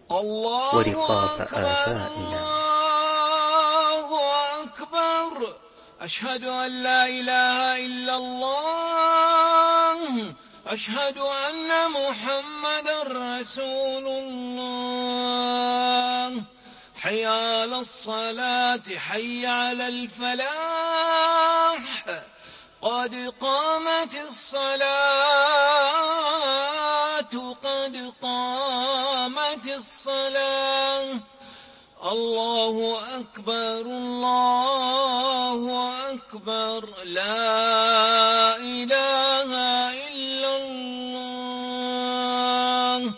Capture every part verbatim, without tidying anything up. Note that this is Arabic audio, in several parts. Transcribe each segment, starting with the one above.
ورقاب آبائنا. الله أكبر. أشهد أن لا إله إلا الله. أشهد أن محمدا رسول الله. حي على الصلاة، حي على الفلاح، قد قامت الصلاة، قد قامت الصلاة. الله أكبر، الله أكبر، لا إله إلا الله.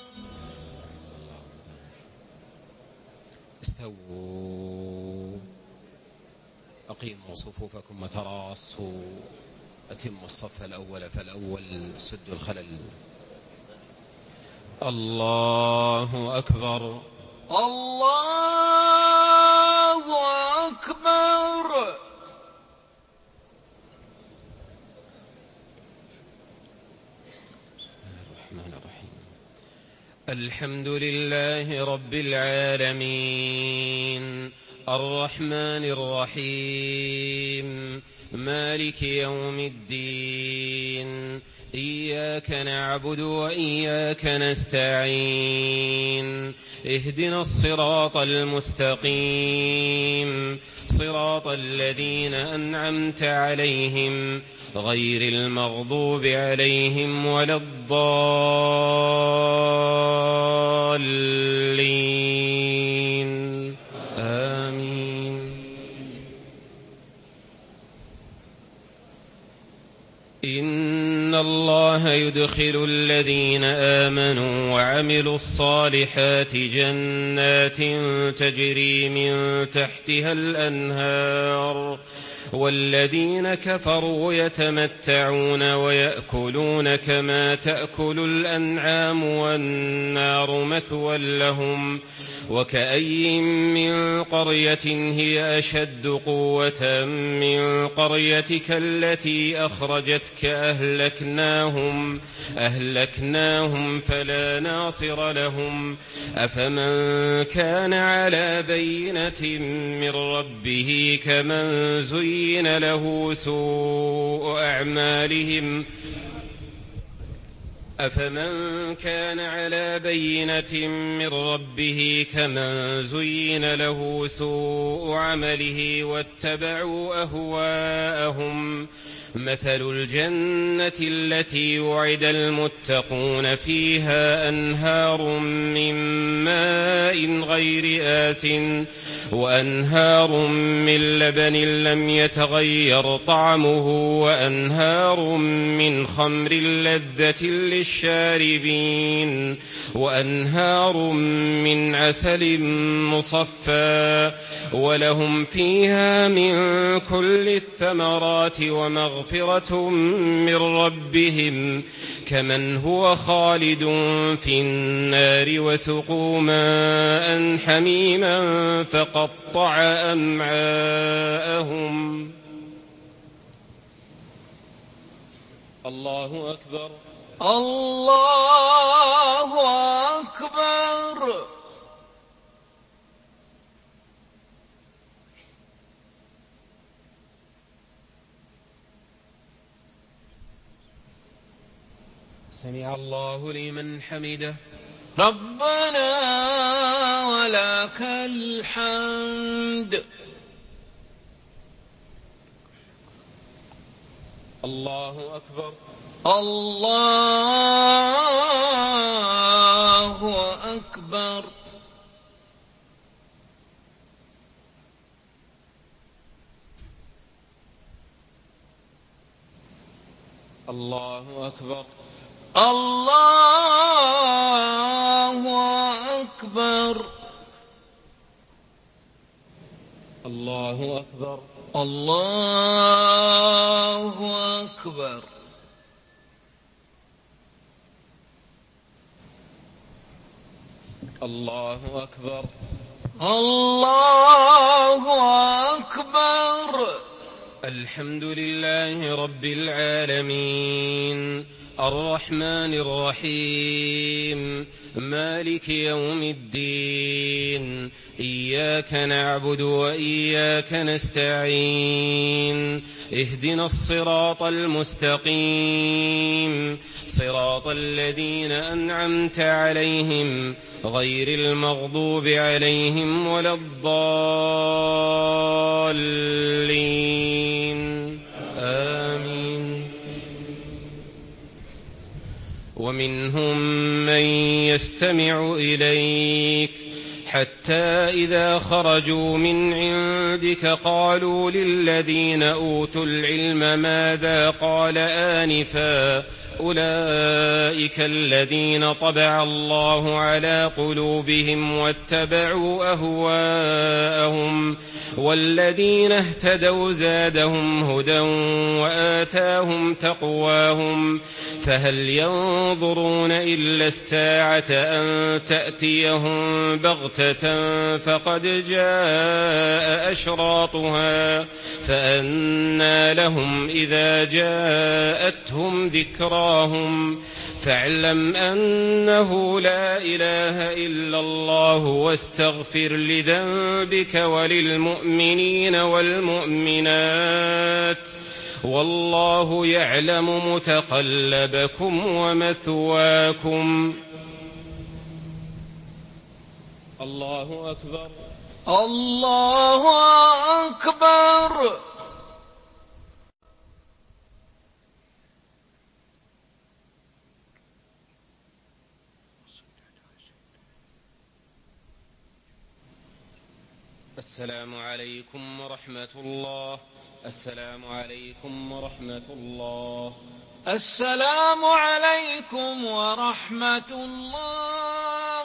استووا، أقيموا صفوفكم وتراصوا، أتموا الصف الأول فالأول، سدوا الخلل. الله أكبر، الله أكبر. بسم الله الرحمن الرحيم. الحمد لله رب العالمين، الرحمن الرحيم، مالك يوم الدين، إياك نعبد وإياك نستعين، اهدنا الصراط المستقيم، صراط الذين أنعمت عليهم غير المغضوب عليهم ولا الضالين، آمين. إن الله يدخل الذين آمنوا وعملوا الصالحات جنات تجري من تحتها الأنهار، والذين كفروا يتمتعون ويأكلون كما تأكل الأنعام والنار مثوى لهم. وكأي من قرية هي أشد قوة من قريتك التي أخرجتك أهلكناهم أهلكناهم فلا ناصر لهم. أفمن كان على بينة من ربه كمن زين له سوء أعمالهم أفمن كان على بينة من ربه كمن زين له سوء عمله واتبعوا أهواءهم. مثل الجنة التي وعد المتقون فيها أنهار من ماء غير آسٍ وأنهار من لبن لم يتغير طعمه وأنهار من خمر لذة للشاربين وأنهار من عسل مصفى ولهم فيها من كل الثمرات ومغفرة من ربهم كمن هو خالد في النار وسقوا ماء حميما فقطع أمعاءهم. الله أكبر، الله أكبر. سمع الله لمن حمده. ربنا ولك الحمد. الله أكبر، الله أكبر. الله أكبر، الله أكبر. الله أكبر، الله أكبر. الله أكبر، الله أكبر. الحمد لله رب العالمين، الرحمن الرحيم مالك يوم الدين إياك نعبد وإياك نستعين اهدنا الصراط المستقيم صراط الذين أنعمت عليهم غير المغضوب عليهم ولا الضالين آمين. ومنهم من يستمع إليك حتى إذا خرجوا من عندك قالوا للذين أوتوا العلم ماذا قال آنفا أولئك الذين طبع الله على قلوبهم واتبعوا أهواءهم والذين اهتدوا زادهم هدى وآتاهم تقواهم فهل ينظرون إلا الساعة أن تأتيهم بغتة فقد جاء أشراطها فأنى لهم إذا جاءتهم ذكراهم فاعلم أنه لا إله إلا الله واستغفر لذنبك وللمؤمنين والمؤمنات والله يعلم متقلبكم ومثواكم. الله أكبر الله أكبر. السلام عليكم ورحمة الله. السلام عليكم ورحمة الله. السلام عليكم ورحمة الله.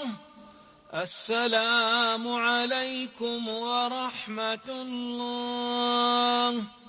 السلام عليكم ورحمة الله.